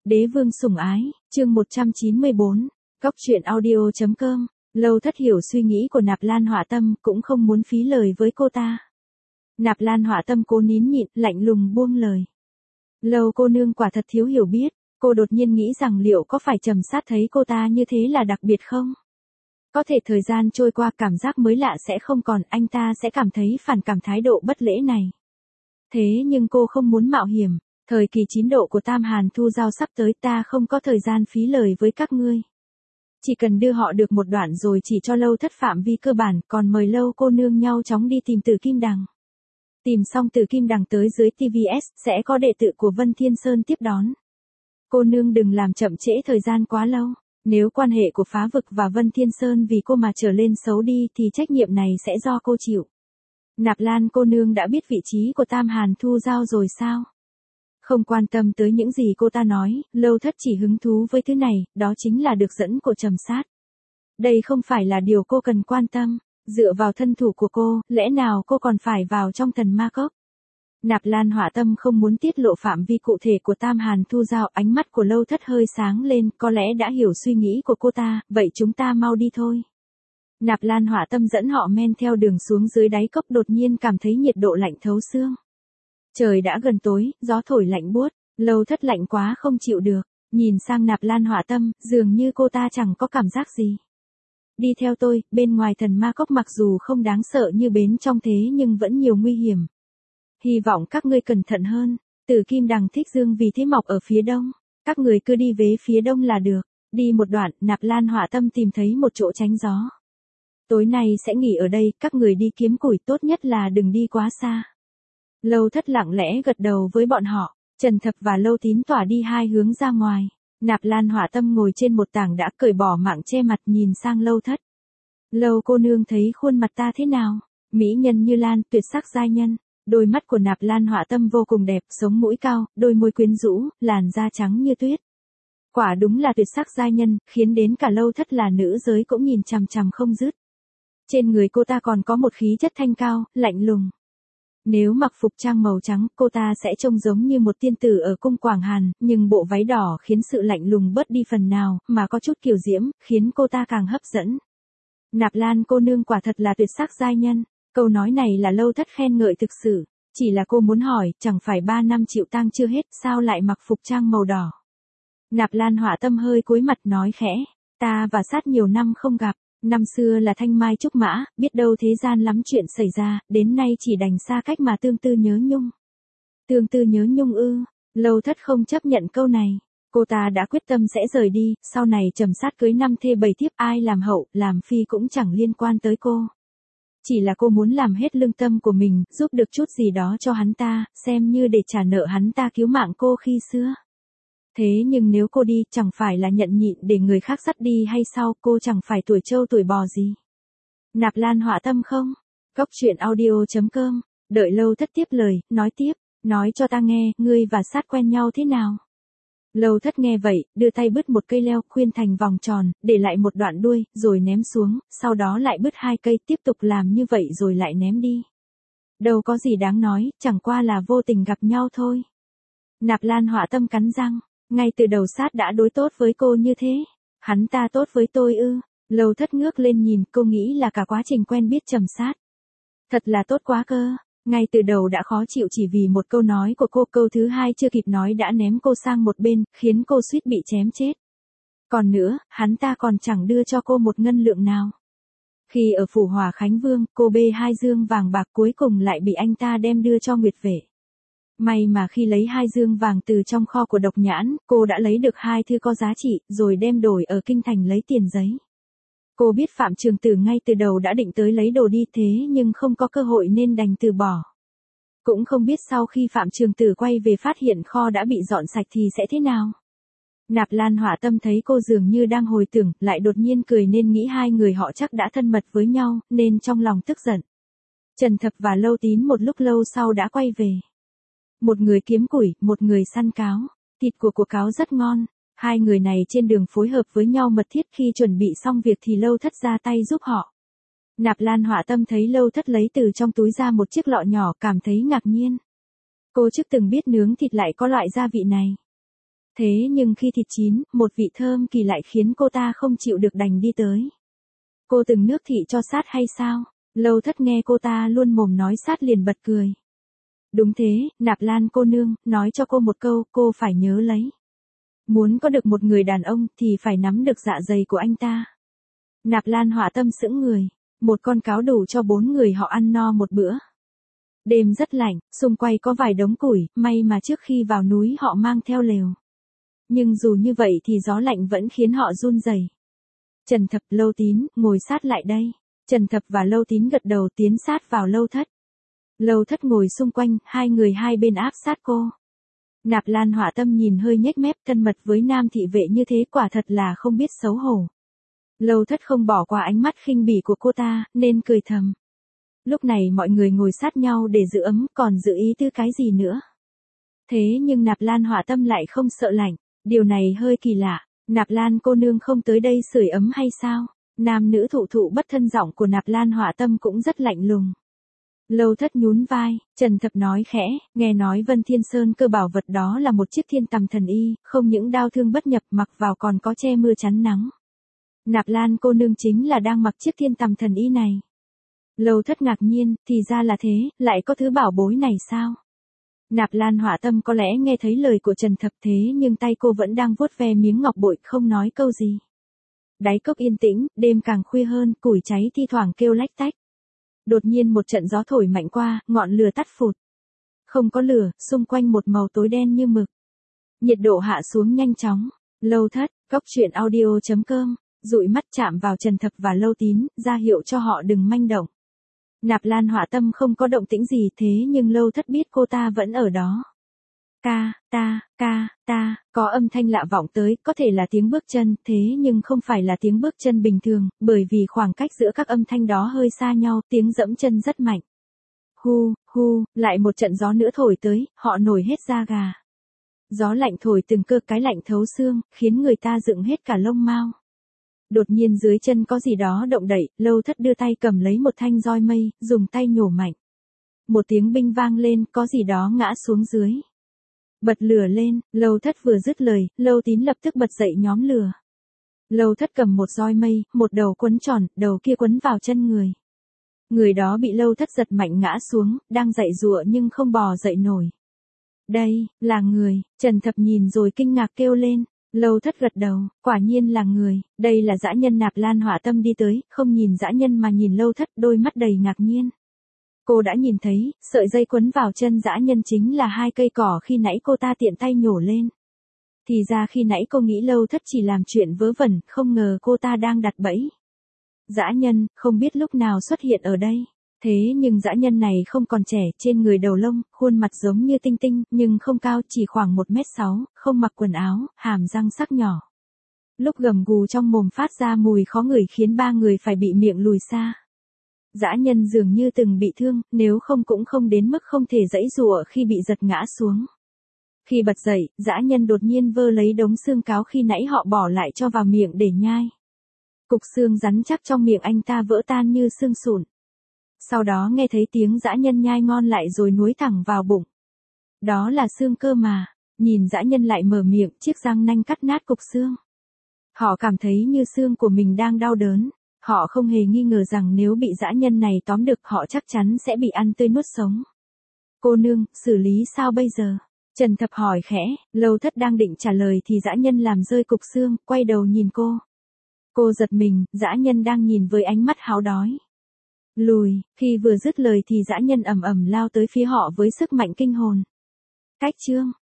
Đế vương sủng ái, chương 194, Góc truyện audio.com, Lâu Thất hiểu suy nghĩ của Nạp Lan Họa Tâm, cũng không muốn phí lời với cô ta. Nạp Lan Họa Tâm cố nín nhịn, lạnh lùng buông lời. Lâu cô nương quả thật thiếu hiểu biết, cô đột nhiên nghĩ rằng liệu có phải Trầm Sát thấy cô ta như thế là đặc biệt không? Có thể thời gian trôi qua cảm giác mới lạ sẽ không còn, anh ta sẽ cảm thấy phản cảm thái độ bất lễ này. Thế nhưng cô không muốn mạo hiểm. Thời kỳ 9 độ của Tam Hàn Thu Giao sắp tới, ta không có thời gian phí lời với các ngươi. Chỉ cần đưa họ được một đoạn rồi chỉ cho Lâu Thất phạm vi cơ bản, còn mời Lâu cô nương nhau chóng đi tìm Tử Kim Đằng. Tìm xong Tử Kim Đằng tới dưới TVS, sẽ có đệ tử của Vân Thiên Sơn tiếp đón. Cô nương đừng làm chậm trễ thời gian quá lâu, nếu quan hệ của Phá Vực và Vân Thiên Sơn vì cô mà trở lên xấu đi thì trách nhiệm này sẽ do cô chịu. Nạp Lan cô nương đã biết vị trí của Tam Hàn Thu Giao rồi sao? Không quan tâm tới những gì cô ta nói, Lâu Thất chỉ hứng thú với thứ này, đó chính là được dẫn của Trầm Sát. Đây không phải là điều cô cần quan tâm, dựa vào thân thủ của cô, lẽ nào cô còn phải vào trong Thần Ma Cốc? Nạp Lan Họa Tâm không muốn tiết lộ phạm vi cụ thể của Tam Hàn Thu Giao, ánh mắt của Lâu Thất hơi sáng lên, có lẽ đã hiểu suy nghĩ của cô ta, vậy chúng ta mau đi thôi. Nạp Lan Họa Tâm dẫn họ men theo đường xuống dưới đáy cốc, đột nhiên cảm thấy nhiệt độ lạnh thấu xương. Trời đã gần tối, gió thổi lạnh buốt, Lâu Thất lạnh quá không chịu được, nhìn sang Nạp Lan Họa Tâm, dường như cô ta chẳng có cảm giác gì. Đi theo tôi, bên ngoài Thần Ma Cốc mặc dù không đáng sợ như bên trong thế nhưng vẫn nhiều nguy hiểm. Hy vọng các ngươi cẩn thận hơn, Tử Kim Đằng thích dương vì thế mọc ở phía đông, các người cứ đi về phía đông là được. Đi một đoạn, Nạp Lan Họa Tâm tìm thấy một chỗ tránh gió. Tối nay sẽ nghỉ ở đây, các người đi kiếm củi, tốt nhất là đừng đi quá xa. Lâu Thất lặng lẽ gật đầu với bọn họ, Trần Thập và Lâu Tín tỏa đi hai hướng ra ngoài. Nạp Lan Họa Tâm ngồi trên một tảng đã cởi bỏ mạng che mặt nhìn sang Lâu Thất. Lâu cô nương thấy khuôn mặt ta thế nào? Mỹ nhân như lan, tuyệt sắc giai nhân. Đôi mắt của Nạp Lan Họa Tâm vô cùng đẹp, sống mũi cao, đôi môi quyến rũ, làn da trắng như tuyết. Quả đúng là tuyệt sắc giai nhân, khiến đến cả Lâu Thất là nữ giới cũng nhìn chằm chằm không dứt. Trên người cô ta còn có một khí chất thanh cao, lạnh lùng. Nếu mặc phục trang màu trắng, cô ta sẽ trông giống như một tiên tử ở cung Quảng Hàn, nhưng bộ váy đỏ khiến sự lạnh lùng bớt đi phần nào, mà có chút kiều diễm, khiến cô ta càng hấp dẫn. Nạp Lan cô nương quả thật là tuyệt sắc giai nhân, câu nói này là Lâu Thất khen ngợi thực sự, chỉ là cô muốn hỏi, chẳng phải 3 năm chịu tang chưa hết, sao lại mặc phục trang màu đỏ? Nạp Lan Họa Tâm hơi cúi mặt nói khẽ, ta và Sát nhiều năm không gặp. Năm xưa là thanh mai trúc mã, biết đâu thế gian lắm chuyện xảy ra, đến nay chỉ đành xa cách mà tương tư nhớ nhung. Tương tư nhớ nhung ư? Lâu Thất không chấp nhận câu này. Cô ta đã quyết tâm sẽ rời đi, sau này Trầm Sát cưới 5 thê 7 thiếp, ai làm hậu, làm phi cũng chẳng liên quan tới cô. Chỉ là cô muốn làm hết lương tâm của mình, giúp được chút gì đó cho hắn ta, xem như để trả nợ hắn ta cứu mạng cô khi xưa. Thế nhưng nếu cô đi, chẳng phải là nhận nhịn để người khác dắt đi hay sao, cô chẳng phải tuổi trâu tuổi bò gì. Nạp Lan Họa Tâm không? Góc truyện audio.com, đợi Lâu Thất tiếp lời, nói tiếp, nói cho ta nghe, ngươi và Sát quen nhau thế nào? Lâu Thất nghe vậy, đưa tay bứt một cây leo, khuyên thành vòng tròn, để lại một đoạn đuôi, rồi ném xuống, sau đó lại bứt 2 cây, tiếp tục làm như vậy rồi lại ném đi. Đâu có gì đáng nói, chẳng qua là vô tình gặp nhau thôi. Nạp Lan Họa Tâm cắn răng. Ngay từ đầu Sát đã đối tốt với cô như thế. Hắn ta tốt với tôi ư? Lâu Thất ngước lên nhìn, cô nghĩ là cả quá trình quen biết Trầm Sát. Thật là tốt quá cơ. Ngay từ đầu đã khó chịu chỉ vì một câu nói của cô, câu thứ hai chưa kịp nói đã ném cô sang một bên, khiến cô suýt bị chém chết. Còn nữa, hắn ta còn chẳng đưa cho cô một ngân lượng nào. Khi ở phủ Hỏa Khánh Vương, cô bê 2 dương vàng bạc cuối cùng lại bị anh ta đem đưa cho Nguyệt Vệ. May mà khi lấy 2 dương vàng từ trong kho của Độc Nhãn, cô đã lấy được 2 thư có giá trị, rồi đem đổi ở kinh thành lấy tiền giấy. Cô biết Phạm Trường Tử ngay từ đầu đã định tới lấy đồ đi thế nhưng không có cơ hội nên đành từ bỏ. Cũng không biết sau khi Phạm Trường Tử quay về phát hiện kho đã bị dọn sạch thì sẽ thế nào. Nạp Lan Họa Tâm thấy cô dường như đang hồi tưởng, lại đột nhiên cười nên nghĩ hai người họ chắc đã thân mật với nhau, nên trong lòng tức giận. Trần Thập và Lâu Tín một lúc lâu sau đã quay về. Một người kiếm củi, một người săn cáo. Thịt của cáo rất ngon. Hai người này trên đường phối hợp với nhau mật thiết, khi chuẩn bị xong việc thì Lâu Thất ra tay giúp họ. Nạp Lan Họa Tâm thấy Lâu Thất lấy từ trong túi ra một chiếc lọ nhỏ, cảm thấy ngạc nhiên. Cô trước từng biết nướng thịt lại có loại gia vị này. Thế nhưng khi thịt chín, một vị thơm kỳ lại khiến cô ta không chịu được đành đi tới. Cô từng nước thị cho sát hay sao? Lâu Thất nghe cô ta luôn mồm nói sát liền bật cười. Đúng thế, Nạp Lan cô nương, nói cho cô một câu, cô phải nhớ lấy. Muốn có được một người đàn ông thì phải nắm được dạ dày của anh ta. Nạp Lan Họa Tâm sững người. Một con cáo đủ cho 4 người họ ăn no một bữa. Đêm rất lạnh, xung quanh có vài đống củi, may mà trước khi vào núi họ mang theo lều. Nhưng dù như vậy thì gió lạnh vẫn khiến họ run rẩy. Trần Thập, Lâu Tín, ngồi sát lại đây. Trần Thập và Lâu Tín gật đầu tiến sát vào Lâu Thất. Lâu Thất ngồi xung quanh, hai người hai bên áp sát cô. Nạp Lan Họa Tâm nhìn hơi nhếch mép, thân mật với nam thị vệ như thế quả thật là không biết xấu hổ. Lâu Thất không bỏ qua ánh mắt khinh bỉ của cô ta, nên cười thầm. Lúc này mọi người ngồi sát nhau để giữ ấm, còn giữ ý tư cái gì nữa. Thế nhưng Nạp Lan Họa Tâm lại không sợ lạnh, điều này hơi kỳ lạ. Nạp Lan cô nương không tới đây sưởi ấm hay sao? Nam nữ thụ thụ bất thân giọng của Nạp Lan Họa Tâm cũng rất lạnh lùng. Lâu Thất nhún vai, Trần Thập nói khẽ, nghe nói Vân Thiên Sơn cơ bảo vật đó là một chiếc thiên tầm thần y, không những đau thương bất nhập mặc vào còn có che mưa chắn nắng. Nạp Lan cô nương chính là đang mặc chiếc thiên tầm thần y này. Lâu Thất ngạc nhiên, thì ra là thế, lại có thứ bảo bối này sao? Nạp Lan Họa Tâm có lẽ nghe thấy lời của Trần Thập thế nhưng tay cô vẫn đang vuốt ve miếng ngọc bội không nói câu gì. Đáy cốc yên tĩnh, đêm càng khuya hơn, củi cháy thi thoảng kêu lách tách. Đột nhiên một trận gió thổi mạnh qua, ngọn lửa tắt phụt. Không có lửa, xung quanh một màu tối đen như mực. Nhiệt độ hạ xuống nhanh chóng. Lâu Thất, coctruyện.audio.com, dụi mắt chạm vào Trần Thập và Lâu Tín, ra hiệu cho họ đừng manh động. Nạp Lan Họa Tâm không có động tĩnh gì thế nhưng Lâu Thất biết cô ta vẫn ở đó. Có âm thanh lạ vọng tới, có thể là tiếng bước chân, thế nhưng không phải là tiếng bước chân bình thường, bởi vì khoảng cách giữa các âm thanh đó hơi xa nhau, tiếng dẫm chân rất mạnh. Hu, lại một trận gió nữa thổi tới, họ nổi hết da gà. Gió lạnh thổi từng cơ cái lạnh thấu xương, khiến người ta dựng hết cả lông mao. Đột nhiên dưới chân có gì đó động đậy, Lâu Thất đưa tay cầm lấy một thanh roi mây, dùng tay nhổ mạnh. Một tiếng binh vang lên, có gì đó ngã xuống dưới. Bật lửa lên, Lâu Thất vừa dứt lời, Lâu Tín lập tức bật dậy nhóm lửa. Lâu Thất cầm một roi mây, một đầu quấn tròn, đầu kia quấn vào chân người. Người đó bị Lâu Thất giật mạnh ngã xuống, đang giãy giụa nhưng không bò dậy nổi. Đây, là người, Trần Thập nhìn rồi kinh ngạc kêu lên. Lâu Thất gật đầu, quả nhiên là người, đây là dã nhân. Nạp Lan Họa Tâm đi tới, không nhìn dã nhân mà nhìn Lâu Thất, đôi mắt đầy ngạc nhiên. Cô đã nhìn thấy, sợi dây quấn vào chân dã nhân chính là 2 cây cỏ khi nãy cô ta tiện tay nhổ lên. Thì ra khi nãy cô nghĩ Lâu Thất chỉ làm chuyện vớ vẩn, không ngờ cô ta đang đặt bẫy. Dã nhân, không biết lúc nào xuất hiện ở đây. Thế nhưng dã nhân này không còn trẻ, trên người đầu lông, khuôn mặt giống như tinh tinh, nhưng không cao, chỉ khoảng 1m6, không mặc quần áo, hàm răng sắc nhỏ. Lúc gầm gù trong mồm phát ra mùi khó ngửi khiến 3 người phải bị miệng lùi xa. Dã nhân dường như từng bị thương, nếu không cũng không đến mức không thể giãy giụa khi bị giật ngã xuống. Khi bật dậy, dã nhân đột nhiên vơ lấy đống xương cáo khi nãy họ bỏ lại cho vào miệng để nhai. Cục xương rắn chắc trong miệng anh ta vỡ tan như xương sụn. Sau đó nghe thấy tiếng dã nhân nhai ngon lại rồi nuốt thẳng vào bụng. Đó là xương cơ mà. Nhìn dã nhân lại mở miệng, chiếc răng nanh cắt nát cục xương. Họ cảm thấy như xương của mình đang đau đớn. Họ không hề nghi ngờ rằng nếu bị dã nhân này tóm được họ chắc chắn sẽ bị ăn tươi nuốt sống. Cô nương, xử lý sao bây giờ? Trần Thập hỏi khẽ, Lâu Thất đang định trả lời thì dã nhân làm rơi cục xương, quay đầu nhìn cô. Cô giật mình, dã nhân đang nhìn với ánh mắt háo đói. Lùi, khi vừa dứt lời thì dã nhân ầm ầm lao tới phía họ với sức mạnh kinh hồn. Cách chương